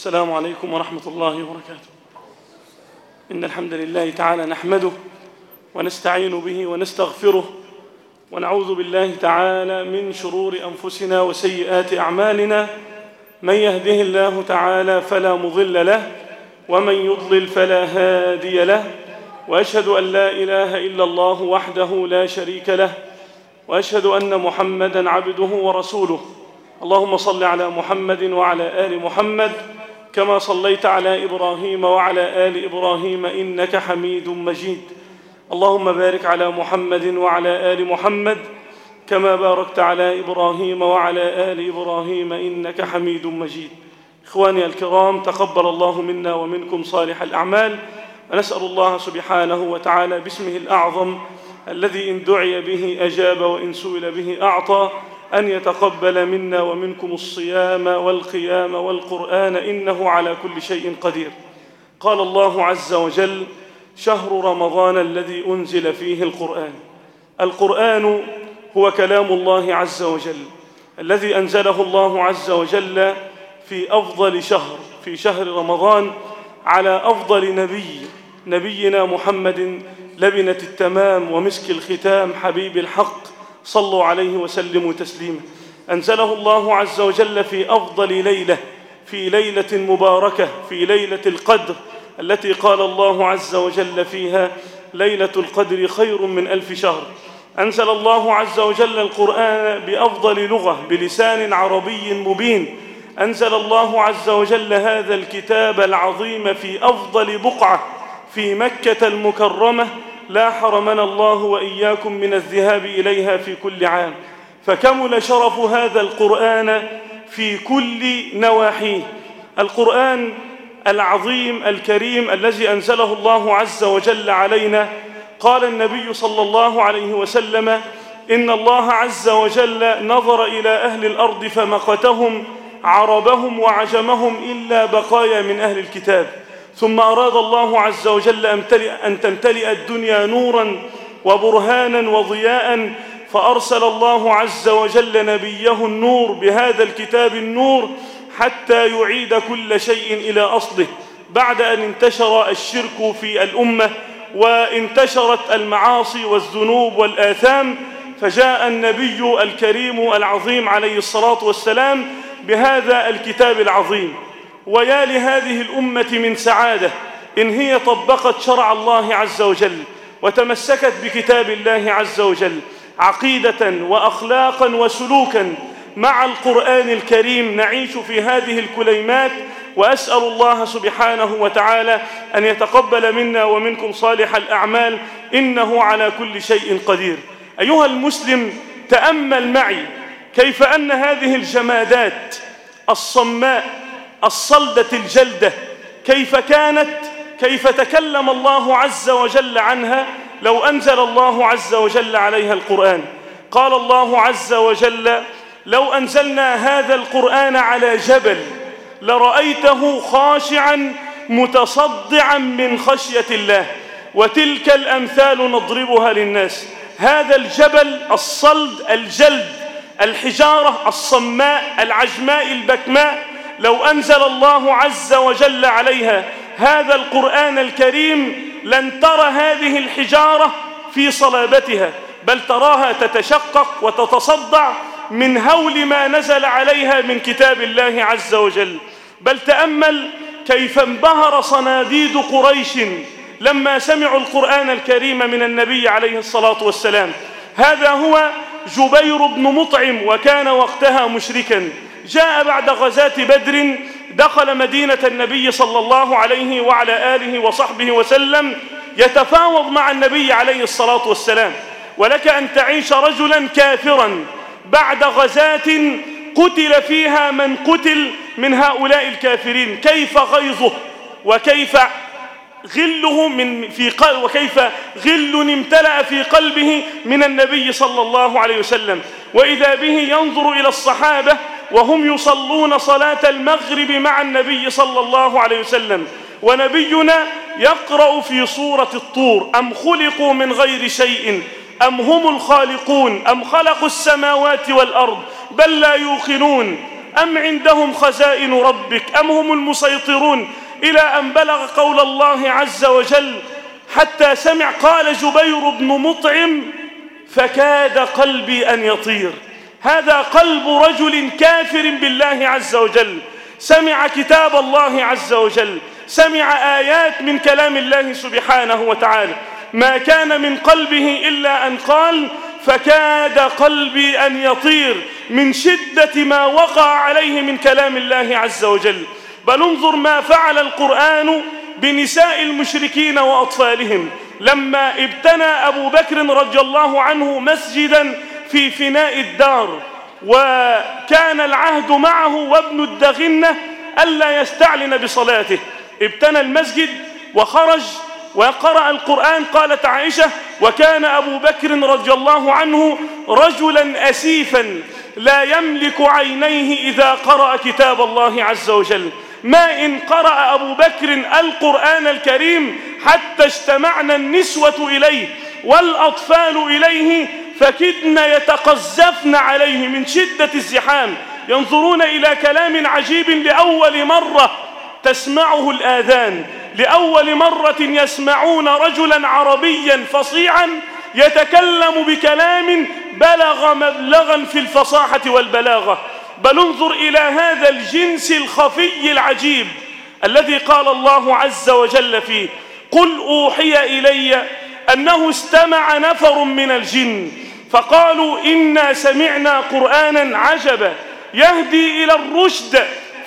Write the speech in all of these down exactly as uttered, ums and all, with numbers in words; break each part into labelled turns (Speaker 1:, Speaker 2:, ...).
Speaker 1: السلام عليكم ورحمة الله وبركاته. إن الحمد لله تعالى نحمده ونستعين به ونستغفره ونعوذ بالله تعالى من شرور أنفسنا وسيئات أعمالنا. من يهده الله تعالى فلا مضل له ومن يضلل فلا هادي له، وأشهد أن لا إله إلا الله وحده لا شريك له، وأشهد أن محمدًا عبده ورسوله. اللهم صل على محمد وعلى آل محمد كما صليت على إبراهيم وعلى آل إبراهيم إنك حميد مجيد. اللهم بارك على محمد وعلى آل محمد كما باركت على إبراهيم وعلى آل إبراهيم إنك حميد مجيد. إخواني الكرام، تقبل الله منا ومنكم صالح الأعمال، ونسأل الله سبحانه وتعالى باسمه الأعظم الذي إن دعي به أجاب وإن سئل به أعطى أن يتقبل منا ومنكم الصيام والقيام والقرآن، إنه على كل شيء قدير. قال الله عز وجل: شهر رمضان الذي أنزل فيه القرآن. القرآن هو كلام الله عز وجل الذي أنزله الله عز وجل في أفضل شهر، في شهر رمضان، على أفضل نبي، نبينا محمد لبنة التمام ومسك الختام حبيب الحق، صلوا عليه وسلموا تسليما. أنزله الله عز وجل في أفضل ليلة، في ليلة مباركة، في ليلة القدر التي قال الله عز وجل فيها: ليلة القدر خير من ألف شهر. أنزل الله عز وجل القرآن بأفضل لغة، بلسان عربي مبين. أنزل الله عز وجل هذا الكتاب العظيم في أفضل بقعة، في مكة المكرمة، لا حرمنا الله وإياكم من الذهاب إليها في كل عام. فكمل شرف هذا القرآن في كل نواحيه. القرآن العظيم الكريم الذي أنزله الله عز وجل علينا، قال النبي صلى الله عليه وسلم: إن الله عز وجل نظر إلى أهل الأرض فمقتهم عربهم وعجمهم إلا بقايا من أهل الكتاب، ثم أراد الله عز وجل أن تمتلئ الدنيا نورا وبرهانا وضياء، فأرسل الله عز وجل نبيه النور بهذا الكتاب النور حتى يعيد كل شيء إلى أصله. بعد أن انتشر الشرك في الأمة وانتشرت المعاصي والذنوب والآثام، فجاء النبي الكريم العظيم عليه الصلاة والسلام بهذا الكتاب العظيم. ويا لهذه الأمة من سعادة إن هي طبقت شرع الله عز وجل وتمسكت بكتاب الله عز وجل عقيدة وأخلاقا وسلوكا مع القرآن الكريم. نعيش في هذه الكليمات، وأسأل الله سبحانه وتعالى أن يتقبل منا ومنكم صالح الأعمال، إنه على كل شيء قدير. أيها المسلم، تأمل معي كيف أن هذه الجمادات الصماء الصلدة الجلدة كيف كانت، كيف تكلم الله عز وجل عنها لو أنزل الله عز وجل عليها القرآن. قال الله عز وجل: لو أنزلنا هذا القرآن على جبل لرأيته خاشعا متصدعا من خشية الله، وتلك الأمثال نضربها للناس. هذا الجبل الصلد الجلد، الحجارة الصماء العجماء البكماء، لو أنزل الله عز وجل عليها هذا القرآن الكريم لن ترى هذه الحجارة في صلابتها، بل تراها تتشقق وتتصدع من هول ما نزل عليها من كتاب الله عز وجل. بل تأمل كيف انبهر صناديد قريش لما سمعوا القرآن الكريم من النبي عليه الصلاة والسلام. هذا هو جبير بن مطعم، وكان وقتها مشركا. جاء بعد غزاة بدر، دخل مدينة النبي صلى الله عليه وعلى آله وصحبه وسلم يتفاوض مع النبي عليه الصلاة والسلام. ولك أن تعيش رجلا كافرا بعد غزاة قتل فيها من قتل من هؤلاء الكافرين، كيف غيظه وكيف غله من في قلب، وكيف غل امتلأ في قلبه من النبي صلى الله عليه وسلم. وإذا به ينظر إلى الصحابة وهم يصلون صلاة المغرب مع النبي صلى الله عليه وسلم، ونبينا يقرأ في سورة الطور: أم خلقوا من غير شيء أم هم الخالقون أم خلقوا السماوات والأرض بل لا يوقنون أم عندهم خزائن ربك أم هم المسيطرون، إلى أن بلغ قول الله عز وجل حتى سمع قال جبير بن مطعم فكاد قلبي أن يطير. هذا قلب رجل كافر بالله عز وجل، سمع كتاب الله عز وجل، سمع آيات من كلام الله سبحانه وتعالى، ما كان من قلبه إلا أن قال فكاد قلبي أن يطير من شدة ما وقع عليه من كلام الله عز وجل. بل انظر ما فعل القرآن بنساء المشركين وأطفالهم لما ابتنى أبو بكر رضي الله عنه مسجدا في فناء الدار، وكان العهد معه وابن الدغنة ألا يستعلن بصلاته، ابتنى المسجد وخرج وقرأ القرآن. قالت عائشة وكان أبو بكر رضي الله عنه رجلا أسيفا لا يملك عينيه إذا قرأ كتاب الله عز وجل، ما إن قرأ أبو بكر القرآن الكريم حتى اجتمعنا النسوة إليه والأطفال إليه فكدن يتقذفن عليه من شدة الزحام، ينظرون إلى كلام عجيب لأول مرة تسمعه الآذان، لأول مرة يسمعون رجلا عربيا فصيحا يتكلم بكلام بلغ مبلغا في الفصاحة والبلاغة. بل انظر إلى هذا الجنس الخفي العجيب الذي قال الله عز وجل فيه قل أوحي إلي أنه استمع نفر من الجن فقالوا إنا سمعنا قرآنا عجبا يهدي إلى الرشد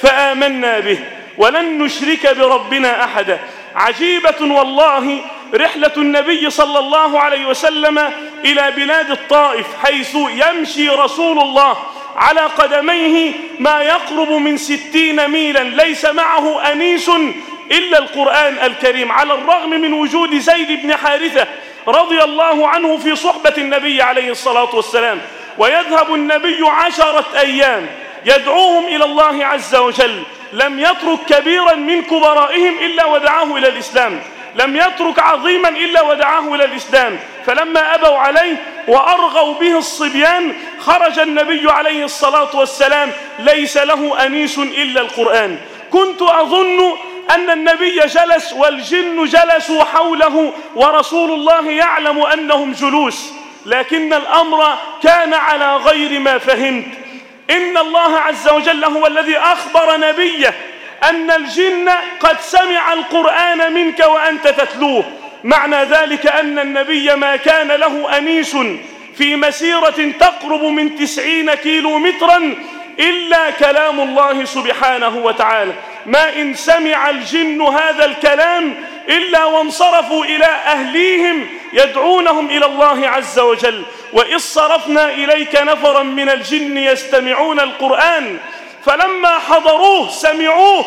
Speaker 1: فآمنا به ولن نشرك بربنا أحدا. عجيبة والله رحلة النبي صلى الله عليه وسلم إلى بلاد الطائف، حيث يمشي رسول الله على قدميه ما يقرب من ستين ميلا ليس معه أنيس إلا القرآن الكريم، على الرغم من وجود زيد بن حارثة رضي الله عنه في صحبة النبي عليه الصلاة والسلام. ويذهب النبي عشرة أيام يدعوهم إلى الله عز وجل، لم يترك كبيرا من كبرائهم إلا ودعاه إلى الإسلام، لم يترك عظيما إلا ودعاه إلى الإسلام. فلما أبوا عليه وأرغوا به الصبيان خرج النبي عليه الصلاة والسلام ليس له أنيس إلا القرآن. كنت أظن أن النبي جلس والجن جلسوا حوله ورسول الله يعلم أنهم جلوس، لكن الأمر كان على غير ما فهمت. إن الله عز وجل هو الذي أخبر نبيه أن الجن قد سمع القرآن منك وأنت تتلوه، معنى ذلك أن النبي ما كان له أنيس في مسيرة تقرب من تسعين كيلو مترا إلا كلام الله سبحانه وتعالى. ما إن سمع الجن هذا الكلام إلا وانصرفوا إلى أهليهم يدعونهم إلى الله عز وجل. وإذ صرفنا إليك نفرا من الجن يستمعون القرآن فلما حضروه سمعوه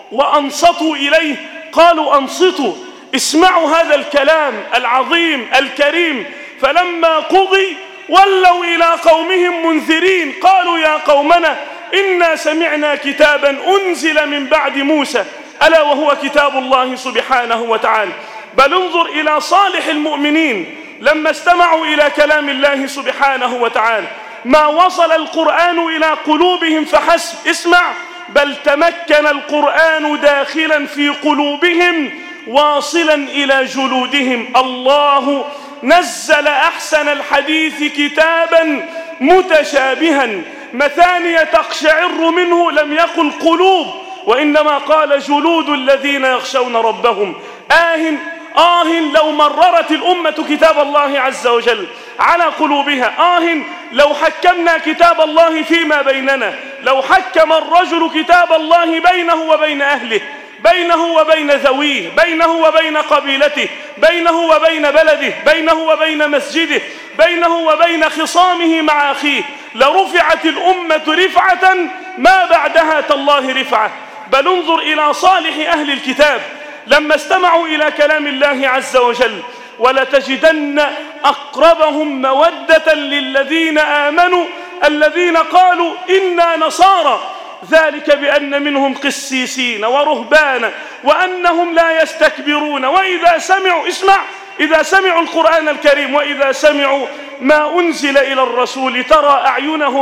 Speaker 1: وأنصتوا إليه قالوا أنصتوا اسمعوا هذا الكلام العظيم الكريم. فلما قضي ولوا إلى قومهم منذرين قالوا يا قومنا إنا سمعنا كتابا أنزل من بعد موسى ألا وهو كتاب الله سبحانه وتعالى. بل انظر إلى صالح المؤمنين لما استمعوا إلى كلام الله سبحانه وتعالى ما وصل القرآن إلى قلوبهم فحسب، اسمع، بل تمكن القرآن داخلا في قلوبهم واصلا إلى جلودهم. الله نزل أحسن الحديث كتابا متشابها مثانية تقشعر منه، لم يقل قلوب وإنما قال جلود الذين يخشون ربهم. آه آه لو مررت الأمة كتاب الله عز وجل على قلوبها، آه لو حكمنا كتاب الله فيما بيننا، لو حكم الرجل كتاب الله بينه وبين أهله، بينه وبين ذويه، بينه وبين قبيلته، بينه وبين بلده، بينه وبين مسجده، بينه وبين خصامه مع أخيه، لرفعت الأمة رفعة ما بعدها تالله رفعة. بل انظر إلى صالح أهل الكتاب لما استمعوا إلى كلام الله عز وجل ولتجدن أقربهم مودة للذين آمنوا الذين قالوا إنا نصارى، ذلك بأن منهم قسيسين ورهبانا وأنهم لا يستكبرون وإذا سمعوا، اسمع، إذا سمعوا القرآن الكريم وإذا سمعوا ما أنزل إلى الرسول ترى أعينهم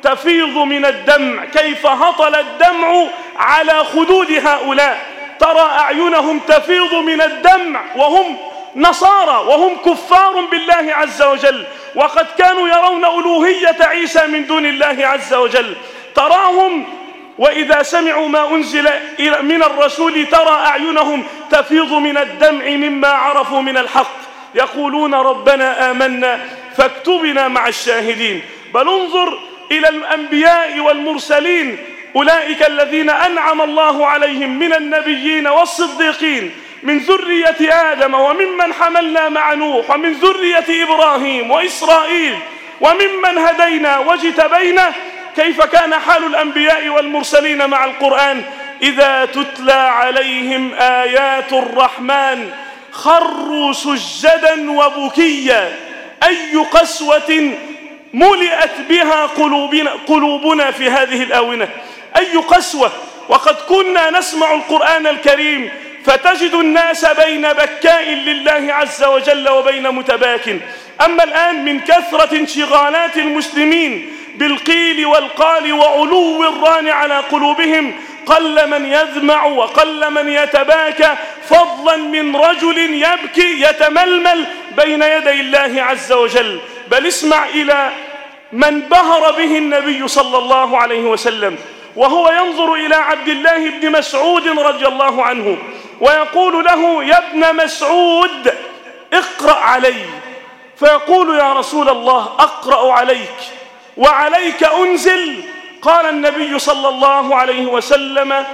Speaker 1: تفيض من الدمع، كيف هطل الدمع على خدود هؤلاء، ترى أعينهم تفيض من الدمع وهم نصارى وهم كفار بالله عز وجل، وقد كانوا يرون ألوهية عيسى من دون الله عز وجل. تراهم وإذا سمعوا ما أنزل من الرسول ترى أعينهم تفيض من الدمع مما عرفوا من الحق، يقولون ربنا آمنا فاكتبنا مع الشاهدين. بل انظر إلى الأنبياء والمرسلين، أولئك الذين أنعم الله عليهم من النبيين والصديقين من ذرية آدم وممن حملنا مع نوح ومن ذرية إبراهيم وإسرائيل وممن هدينا واجتبينا، كيف كان حال الأنبياء والمرسلين مع القرآن؟ إذا تتلى عليهم آيات الرحمن خروا سجدا وبكيا. أي قسوة ملئت بها قلوبنا, قلوبنا في هذه الآونة، أي قسوة، وقد كنا نسمع القرآن الكريم فتجد الناس بين بكاء لله عز وجل وبين متباك. أما الآن من كثرة انشغالات المسلمين بالقيل والقال وعلو الران على قلوبهم قل من يذمع وقل من يتباكى، فضلا من رجل يبكي يتململ بين يدي الله عز وجل. بل اسمع إلى من بهر به النبي صلى الله عليه وسلم وهو ينظر إلى عبد الله بن مسعود رضي الله عنه ويقول له: يا ابن مسعود اقرأ علي. فيقول: يا رسول الله أقرأ عليك وعليك أنزل. قال النبي صلى الله عليه وسلم: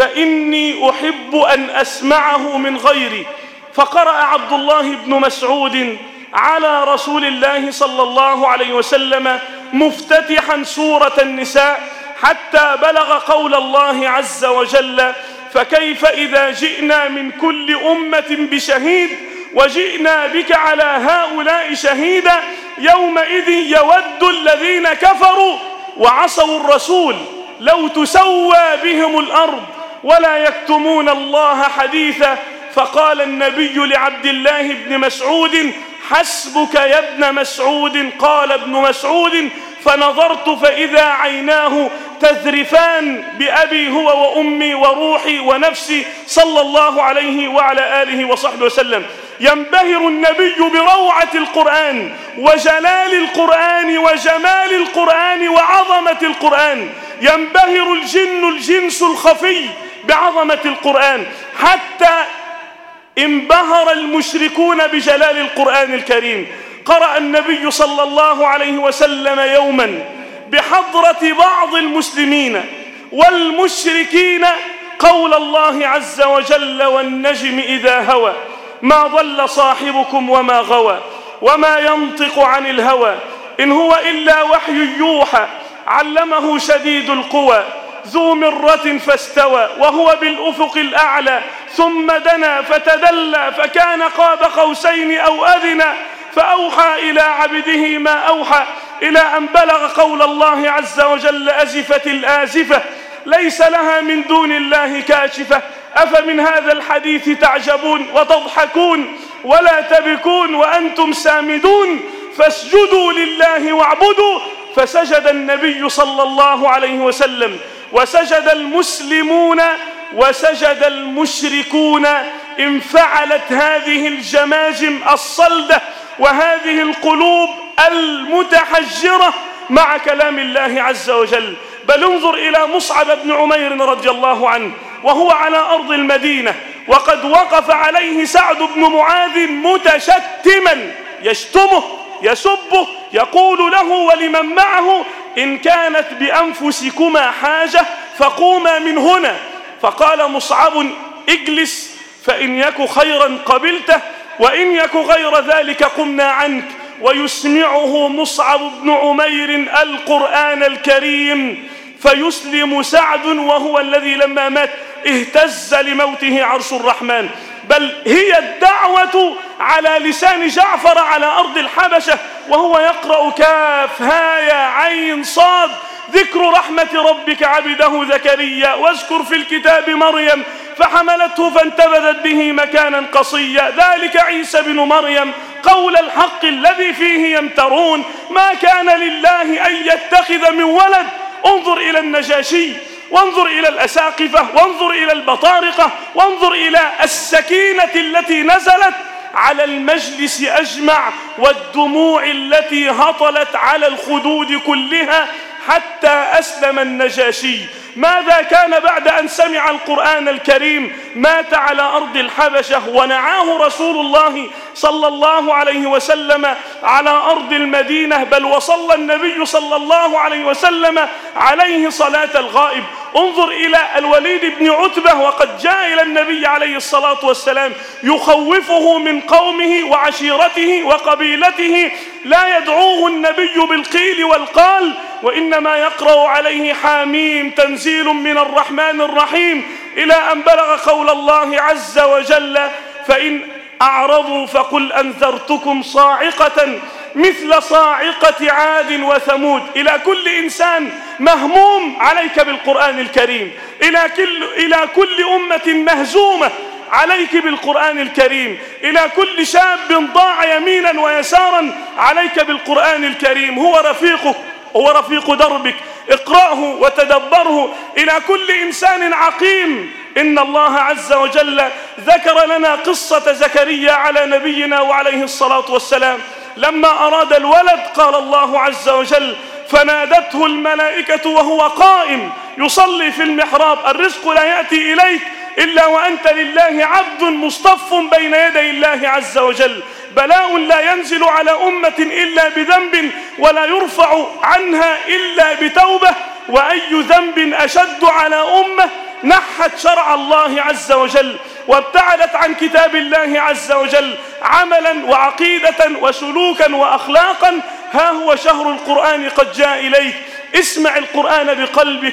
Speaker 1: فإني أحب أن أسمعه من غيري. فقرأ عبد الله بن مسعود على رسول الله صلى الله عليه وسلم مفتتحا سورة النساء حتى بلغ قول الله عز وجل: فكيف إذا جئنا من كل أمة بشهيد وجئنا بك على هؤلاء شهيدا يومئذ يود الذين كفروا وعصوا الرسول لو تسوى بهم الأرض ولا يكتمون الله حديثا. فقال النبي لعبد الله بن مسعود: حسبك يا ابن مسعود. قال ابن مسعود: فنظرت فإذا عيناه تذرفان بأبي هو وأمي وروحي ونفسي صلى الله عليه وعلى آله وصحبه وسلم. ينبهر النبي بروعة القرآن وجلال القرآن وجمال القرآن وعظمة القرآن. ينبهر الجن الجنس الخفي بعظمة القرآن، حتى انبهر المشركون بجلال القرآن الكريم. قرأ النبي صلى الله عليه وسلم يوما بحضرة بعض المسلمين والمشركين قول الله عز وجل: والنجم إذا هوى ما ضل صاحبكم وما غوى وما ينطق عن الهوى إن هو إلا وحي يوحى علمه شديد القوى ذو مرة فاستوى وهو بالأفق الأعلى ثم دنا فتدلى فكان قاب قوسين أو أدنى فأوحى إلى عبده ما أوحى إلى أن بلغ قول الله عز وجل: أزفت الآزفة ليس لها من دون الله كاشفة أفمن هذا الحديث تعجبون وتضحكون ولا تبكون وأنتم سامدون فاسجدوا لله واعبدوا. فسجد النبي صلى الله عليه وسلم وسجد المسلمون وسجد المشركون. انفعلت هذه الجماجم الصلدة وهذه القلوب المتحجرة مع كلام الله عز وجل. بل انظر إلى مصعب بن عمير رضي الله عنه وهو على أرض المدينة وقد وقف عليه سعد بن معاذ متشتما يشتمه يسبه يقول له ولمن معه: إن كانت بأنفسكما حاجة فقوما من هنا. فقال مصعب: اجلس فإن يك خيرا قبلته وإن يك غير ذلك قمنا عنك. ويسمعه مصعب بن عمير القرآن الكريم فيسلم سعد وهو الذي لما مات اهتز لموته عرش الرحمن. بل هي الدعوة على لسان جعفر على أرض الحبشة وهو يقرأ كاف هايا عين صاد ذكر رحمة ربك عبده زكريا واذكر في الكتاب مريم فحملته فانتبذت به مكانا قصيا ذلك عيسى بن مريم قول الحق الذي فيه يمترون. ما كان لله أن يتخذ من ولد. انظر إلى النجاشي، وانظر إلى الأساقفة، وانظر إلى البطارقة، وانظر إلى السكينة التي نزلت على المجلس أجمع، والدموع التي هطلت على الخدود كلها حتى أسلم النجاشي. ماذا كان بعد أن سمع القرآن الكريم؟ مات على أرض الحبشة، ونعاه رسول الله صلى الله عليه وسلم على أرض المدينة، بل وصلى النبي صلى الله عليه وسلم عليه صلاة الغائب. انظر إلى الوليد بن عتبة، وقد جاء إلى النبي عليه الصلاة والسلام يخوفه من قومه وعشيرته وقبيلته، لا يدعوه النبي بالقيل والقال، وإنما يقرأ عليه حاميم تنزيل من الرحمن الرحيم، إلى أن بلغ قول الله عز وجل: فإن أعرضوا فقل أنذرتكم صاعقة مثل صاعقة عاد وثمود. إلى كل إنسان مهموم عليك بالقرآن الكريم، إلى كل, إلى كل أمة مهزومة عليك بالقرآن الكريم، إلى كل شاب ضاع يمينا ويسارا عليك بالقرآن الكريم. هو رفيقك، هو رفيق دربك، اقرأه وتدبره. إلى كل إنسان عقيم، إن الله عز وجل ذكر لنا قصة زكريا على نبينا وعليه الصلاة والسلام. لما أراد الولد قال الله عز وجل: فنادته الملائكة وهو قائم يصلي في المحراب: الرزق لا يأتي إليك إلا وأنت لله عبد مصطف بين يدي الله عز وجل. بلاء لا ينزل على أمة إلا بذنب، ولا يرفع عنها إلا بتوبة. وأي ذنب أشد على أمة نحت شرع الله عز وجل، وابتعدت عن كتاب الله عز وجل عملا وعقيدة وسلوكا وأخلاقا. ها هو شهر القرآن قد جاء إليك. اسمع القرآن بقلبك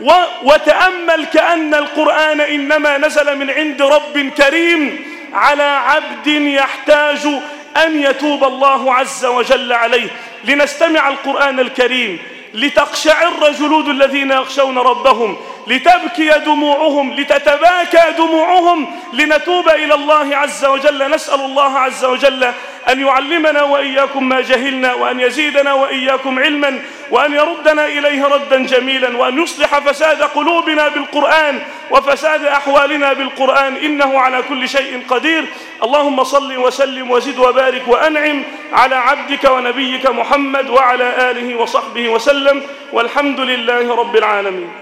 Speaker 1: وتأمل كأن القرآن إنما نزل من عند رب كريم على عبد يحتاج أن يتوب الله عز وجل عليه. لنستمع القرآن الكريم لتقشعر جلود الذين يخشون ربهم، لتبكي دموعهم، لتتباكى دموعهم، لنتوب إلى الله عز وجل. نسأل الله عز وجل أن يعلمنا وإياكم ما جهلنا، وأن يزيدنا وإياكم علما، وأن يردنا إليه ردا جميلا، وأن يصلح فساد قلوبنا بالقرآن وفساد أحوالنا بالقرآن، إنه على كل شيء قدير. اللهم صل وسلم وزد وبارك وأنعم على عبدك ونبيك محمد وعلى آله وصحبه وسلم، والحمد لله رب العالمين.